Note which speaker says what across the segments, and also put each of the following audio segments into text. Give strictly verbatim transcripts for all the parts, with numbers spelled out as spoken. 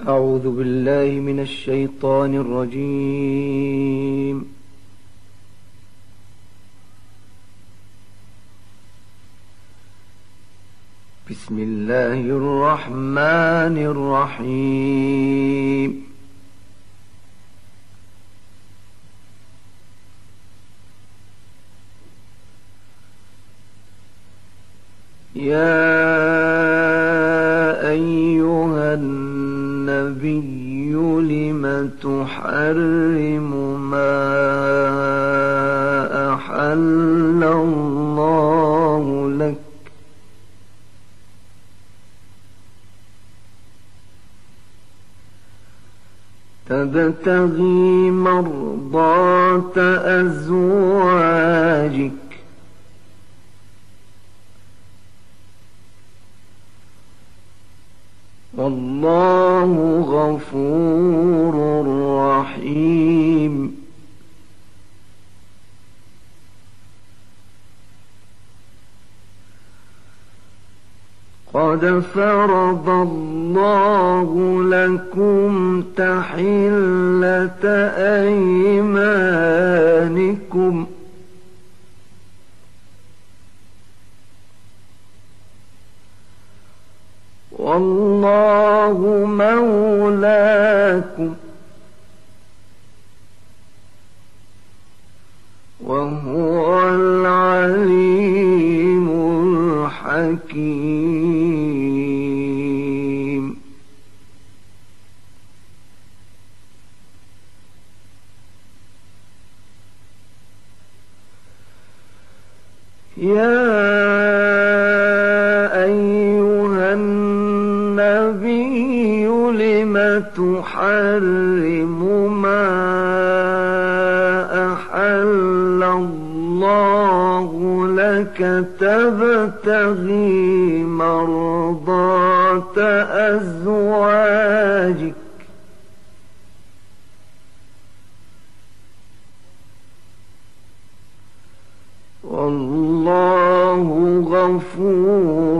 Speaker 1: أعوذ بالله من الشيطان الرجيم. بسم الله الرحمن الرحيم. يا أيها النبي لم تحرم ما أحل الله لك تبتغي مرضات أزواجك والله غفور رحيم. قد فرض الله لكم تحلة أيمانكم والله مولاكم وهو العليم الحكيم. يا تحرم ما أحل الله لك تبتغي مرضات أزواجك والله غفور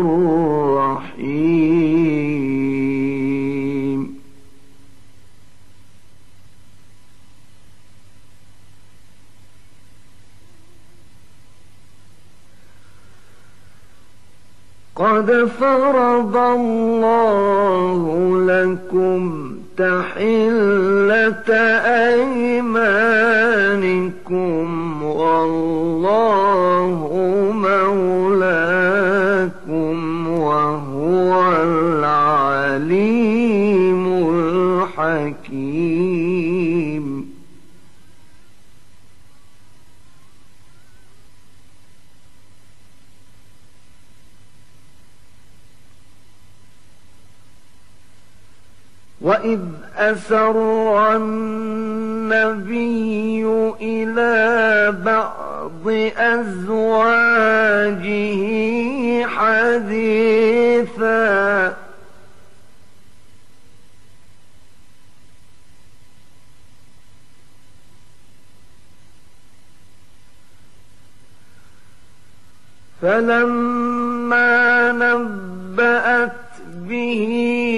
Speaker 1: رحيم. قد فرض الله لكم تحلة أيمانكم والله مولاكم وهو العليم الحكيم. وإذ أسر النبي إلى بعض أزواجه حديثا فلما نبأت به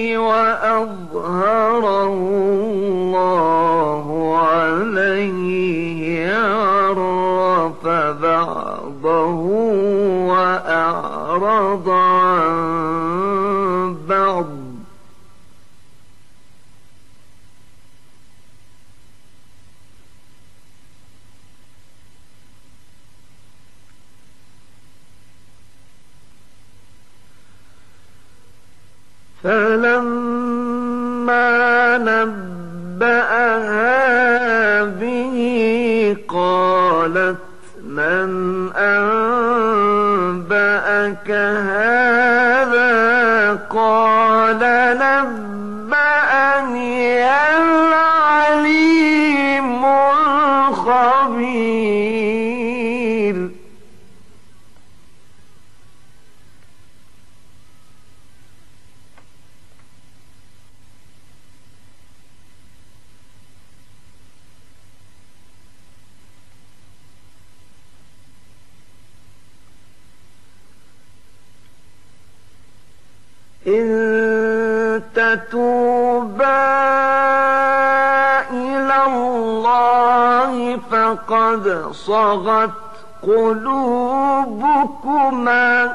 Speaker 1: وأظهره الله عليه عرف بعضه وأعرض عن بعض فلما نبأها به قالت من أنبأك هذا قال نبأني العليم الخبير. إن تتوبا فقد صغت قلوبكما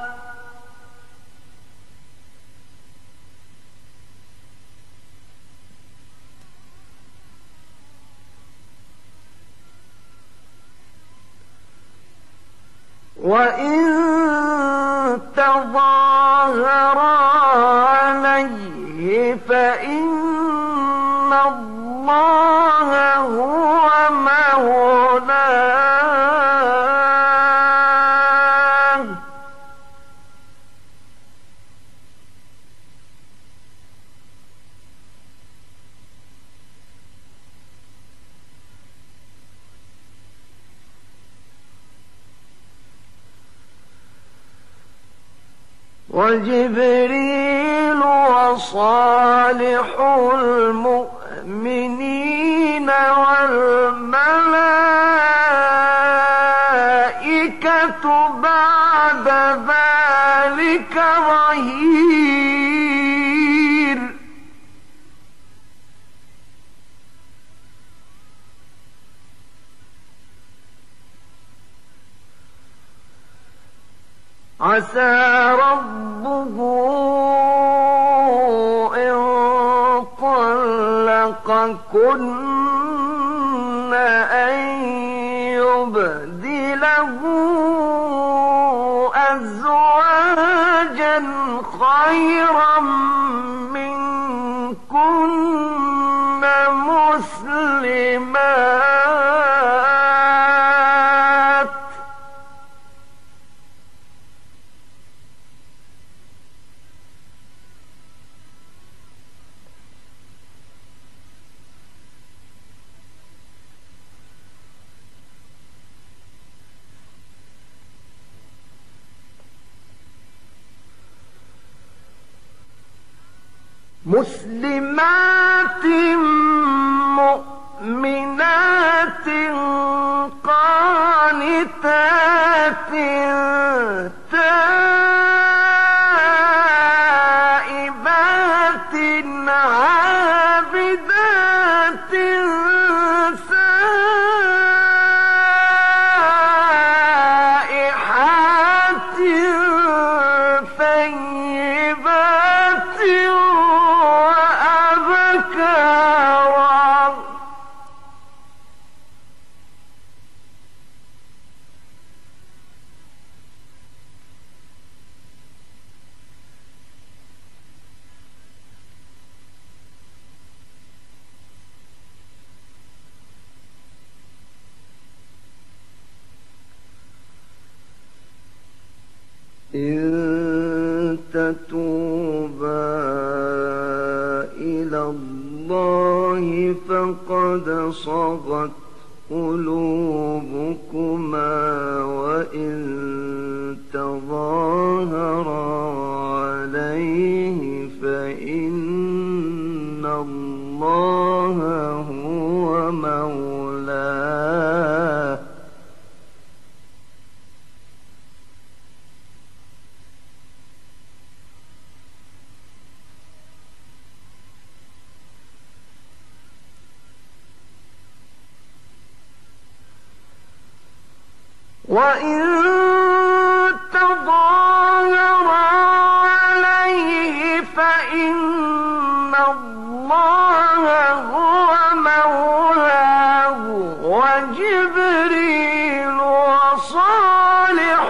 Speaker 1: وإن تظاهرا عليه فإن الله هو مولاه وجبريل وصالح المؤمنين والملائكة بعد ذلك ظهير عسى ربه إن طلقكن أن يبدله أزواجا خيرا منكن مسلمات مسلمات مؤمنات قانتات تائبات عابدات سائحات ثيبات وأبكارا إن تتوبا إلى الله فقد صغت قلوبكما وإن تظاهرا عليه فإن الله هو مولاه وإن تظاهرا عليه فإن الله هو مولاه وجبريل وصالح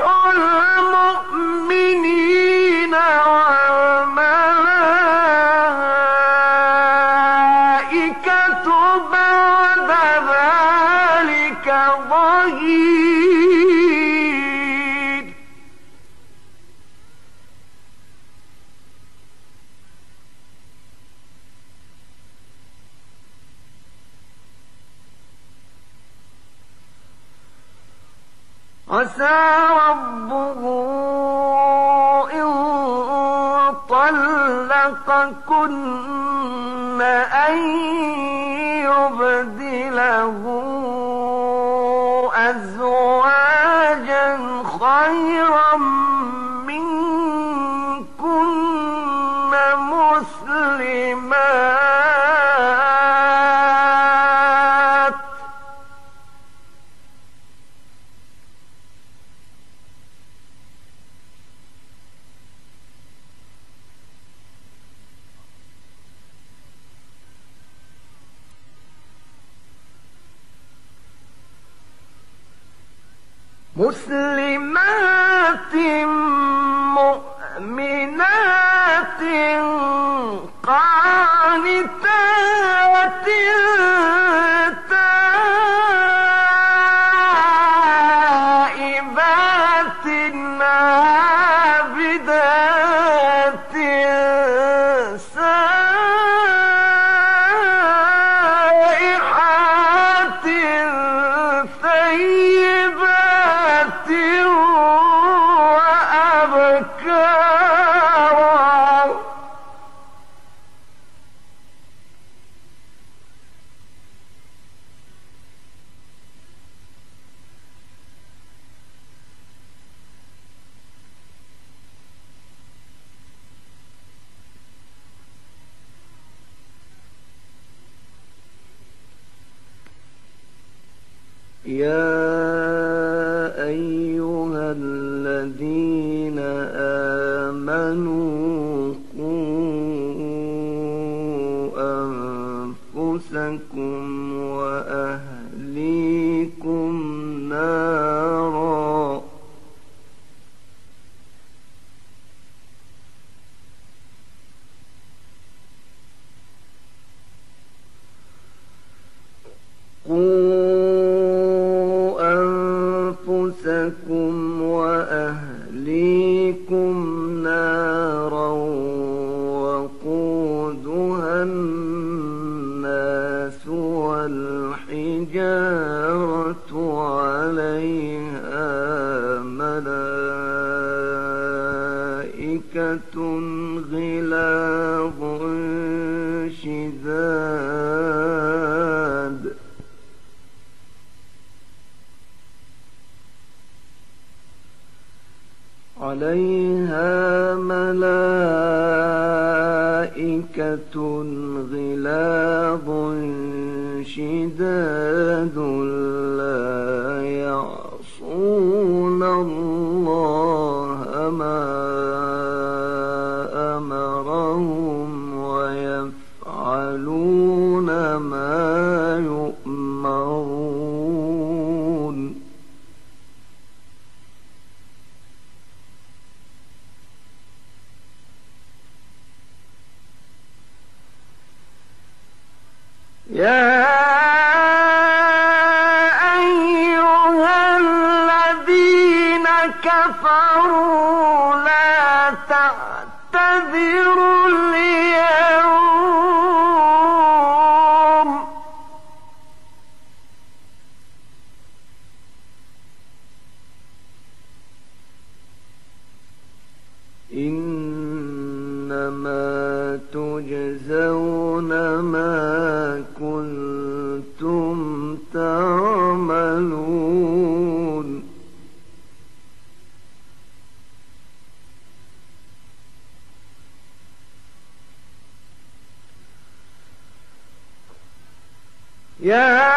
Speaker 1: المؤمنين والملائكة بعد ذلك ظهير عسى ربه إن طلقكن أن يبدله أزواجا خيرا منكن مسلمات مسلمات مؤمنات قانتات تائبات عابدات سائحات ثيبات وأبكارا. يا أيها الذين آمنوا قوا أنفسكم وأهليكم نارا أنفسكم وأهليكم نارا وقودها الناس والحجارة عليها ملائكة غلاظ شداد عليها ملائكة غلاظ شداد لا يعصون الله ما أمرهم ويفعلون ما يؤمرون. يا أيها الذين كفروا لا تعتذروا اليوم إنما تجزون ما كنتم تعملون. يا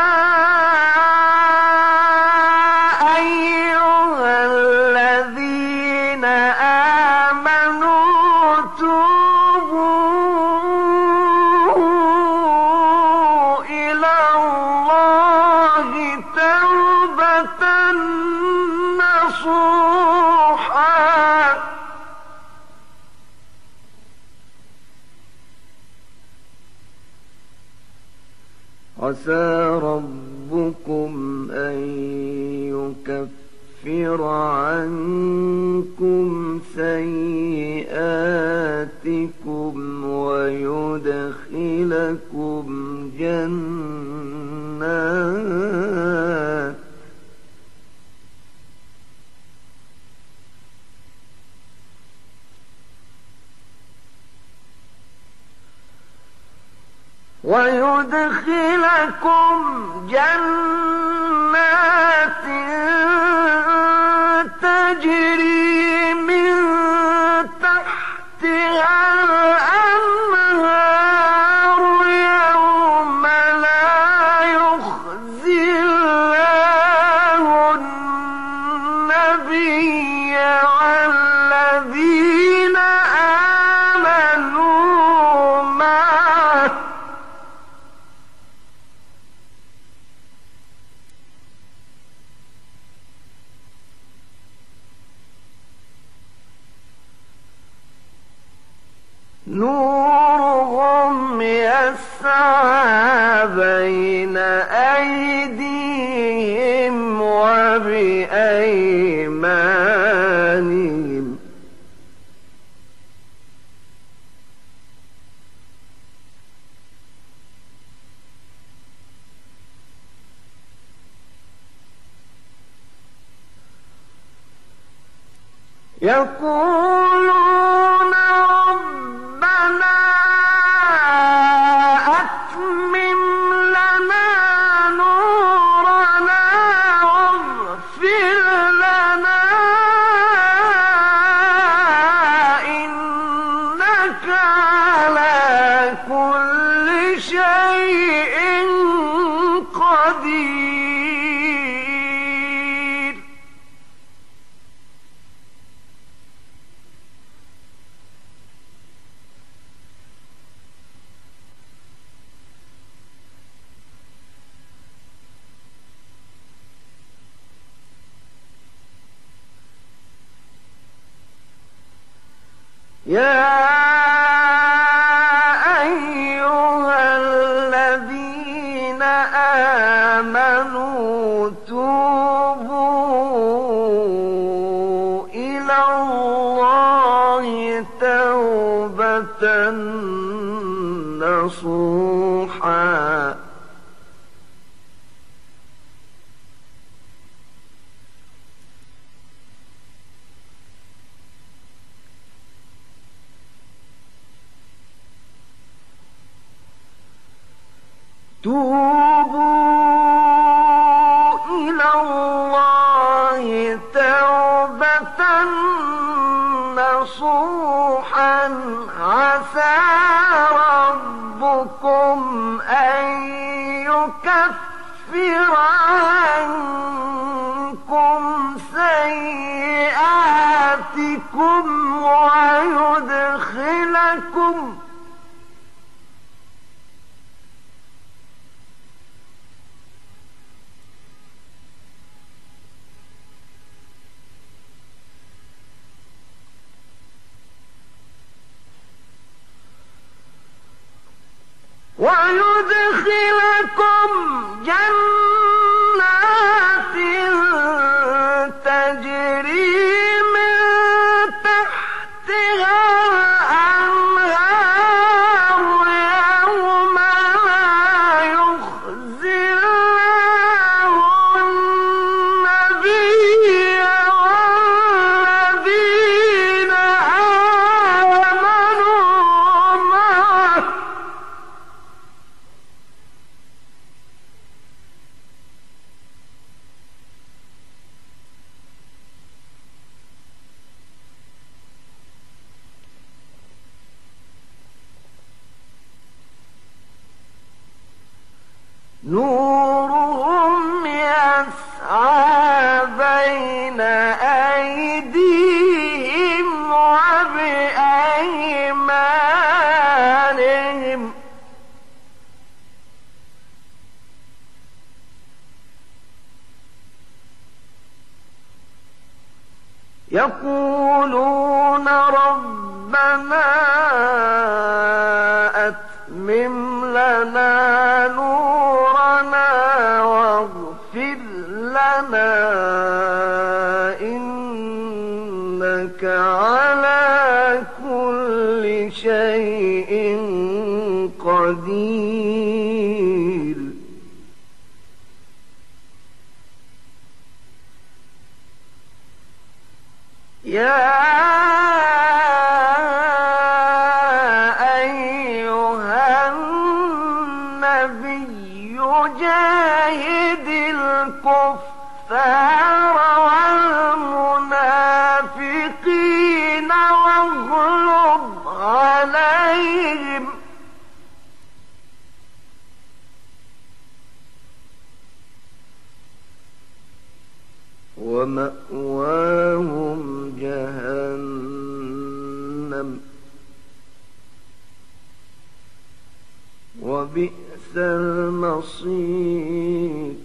Speaker 1: أيها الذين آمنوا توبوا إلى الله توبة نصوحا عسى ربكم أن يكفر عنكم سيئاتكم ويدخلكم جنات ويدخلكم جنات تجري من تحتها الأنهار يوم لا يخزي الله النبي والذين آمنوا معه نورهم يسعى بين أيديهم وبأيمانهم يقولون ربنا أتمم لنا نورنا واغفر لنا إنك على كل شيء قدير. يا أيها الذين آمنوا توبوا إلى الله توبة نصوحا توبوا إلى الله توبة نصوحا عسى ربكم أن يكفر عنكم سيئاتكم ويدخلكم ويدخلكم جنات تجري من تحتها الأنهار يوم لا يخزي الله النبي والذين آمنوا معه نورهم يسعى بين أيديهم وبأيمانهم يقولون ربنا أتمم لنا نورنا واغفر لنا إنك على كل شيء قدير. يا أيها النبي جاهد الكفار والمنافقين واغلظ عليهم ومأواهم جهنم وبئس المصير.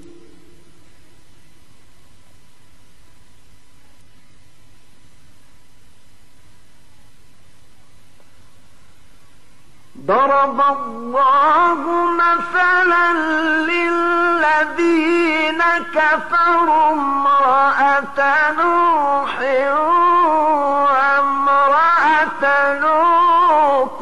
Speaker 1: ضرب الله مثلا للذين كفروا امرأة نوح وامرأة لوط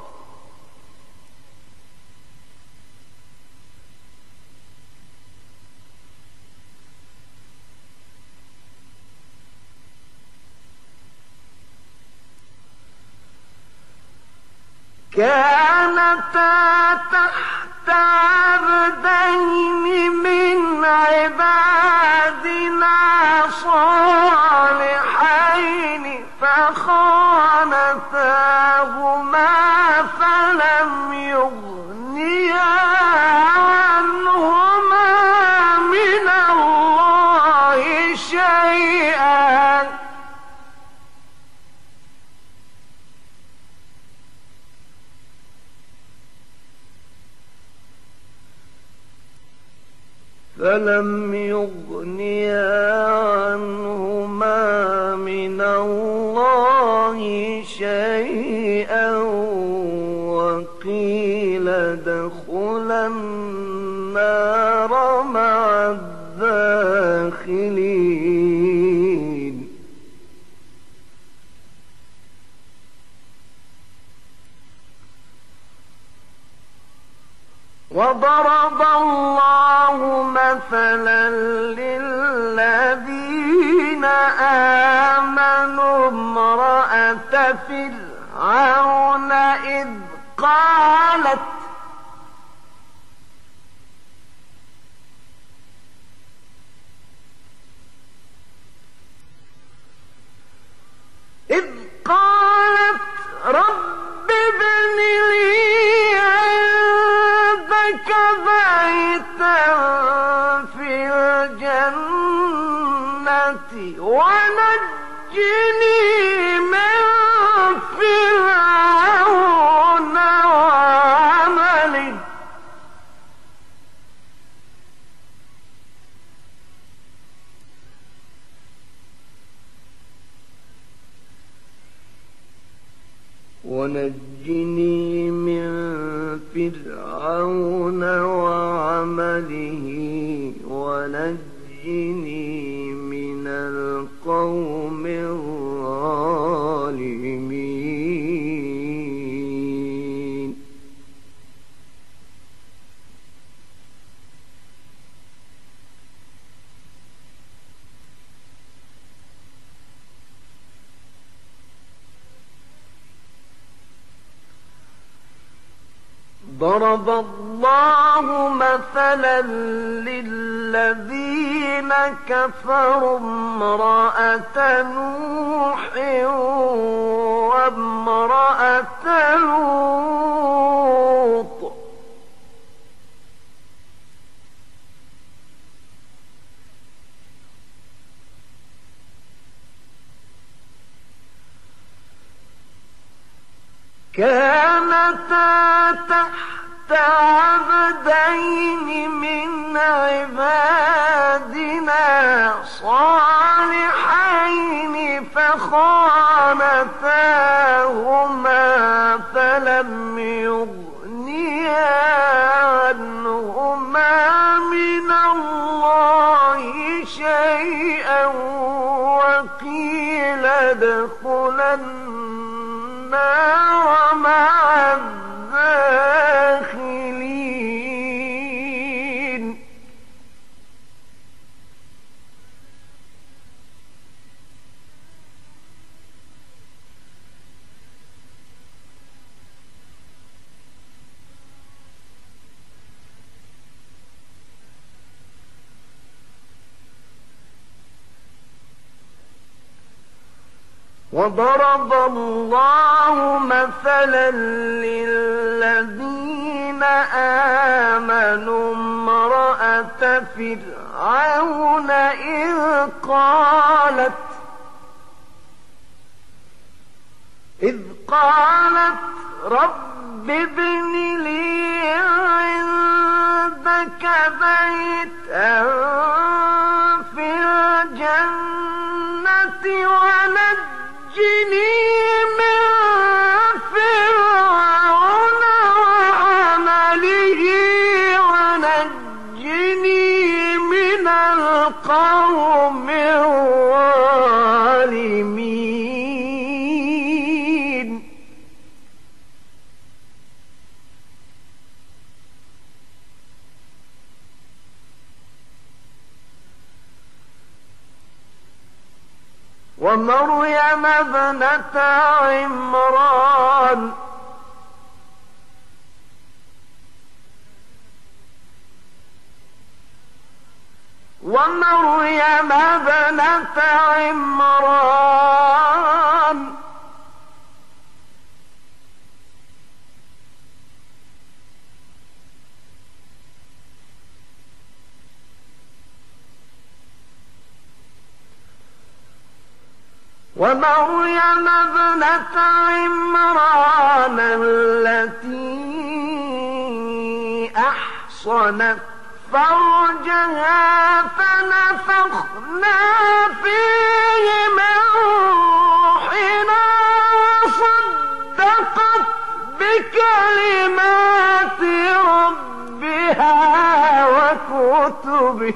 Speaker 1: كانتا تحت عبدين من عبادنا صالحين فخانتاهما فلم يغنيا عنهما من الله شيئا فلم يغنيا عنهما من الله شيئا وقيل ادخلا النار مع الداخلين وضرب الله مثلا للذين آمنوا امرأة فرعون إذ قالت إذ قالت رب ابن لي عندك بيتا في الجنة ونجني من فرعون وعمله ونجني من فرعون وعمله ونجني من القوم الظالمين ضرب الله مثلا للذين كفروا امرأة نوح وامرأة لوط كانتا تحت عبدين من عبادنا صالحين فخانتاهما فلم يغنيا عنهما من الله شيئا وقيل ادخلا النار مع الداخلين وضرب الله مثلا للذين آمنوا امرأة فرعون إذ قالت إذ قالت رب ابن لي عندك بيتا في الجنة ونجني من فرعون ومريم ابنة عمران ومريم ابنة عمران ومريم ابنة عمران التي أحصنت فرجها فنفخنا فيه من روحنا وصدقت بكلمات ربها وكتبه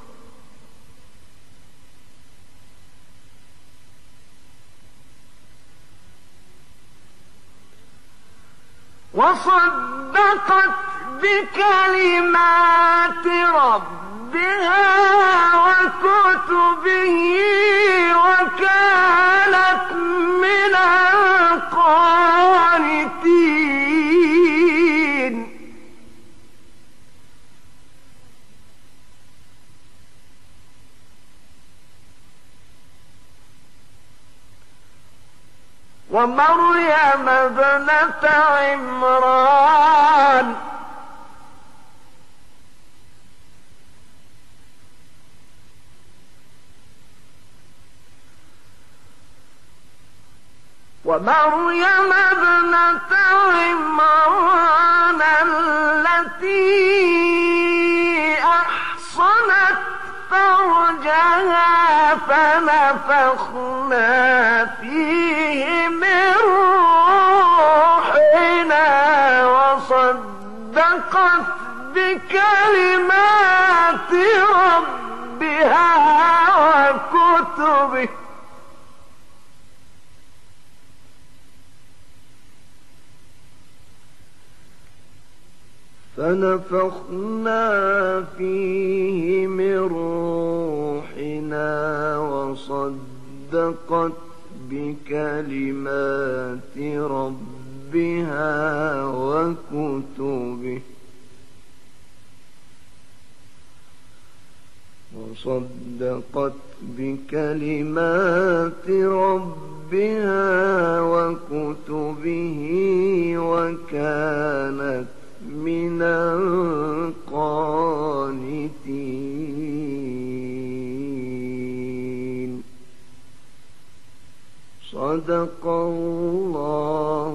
Speaker 1: وصدقت بكلمات ربها وكتبه وكانت من القانتين ومريم ابنة عمران ومريم ابنة عمران التي أحصنت فرجها فنفخنا فيه من روحنا وصدقت بكلمات ربها وكتبه فنفخنا فيه من روحنا وصدقت بكلمات ربها وكتبه وصدقت بكلمات ربها وكتبه وكانت من القانتين. صدق الله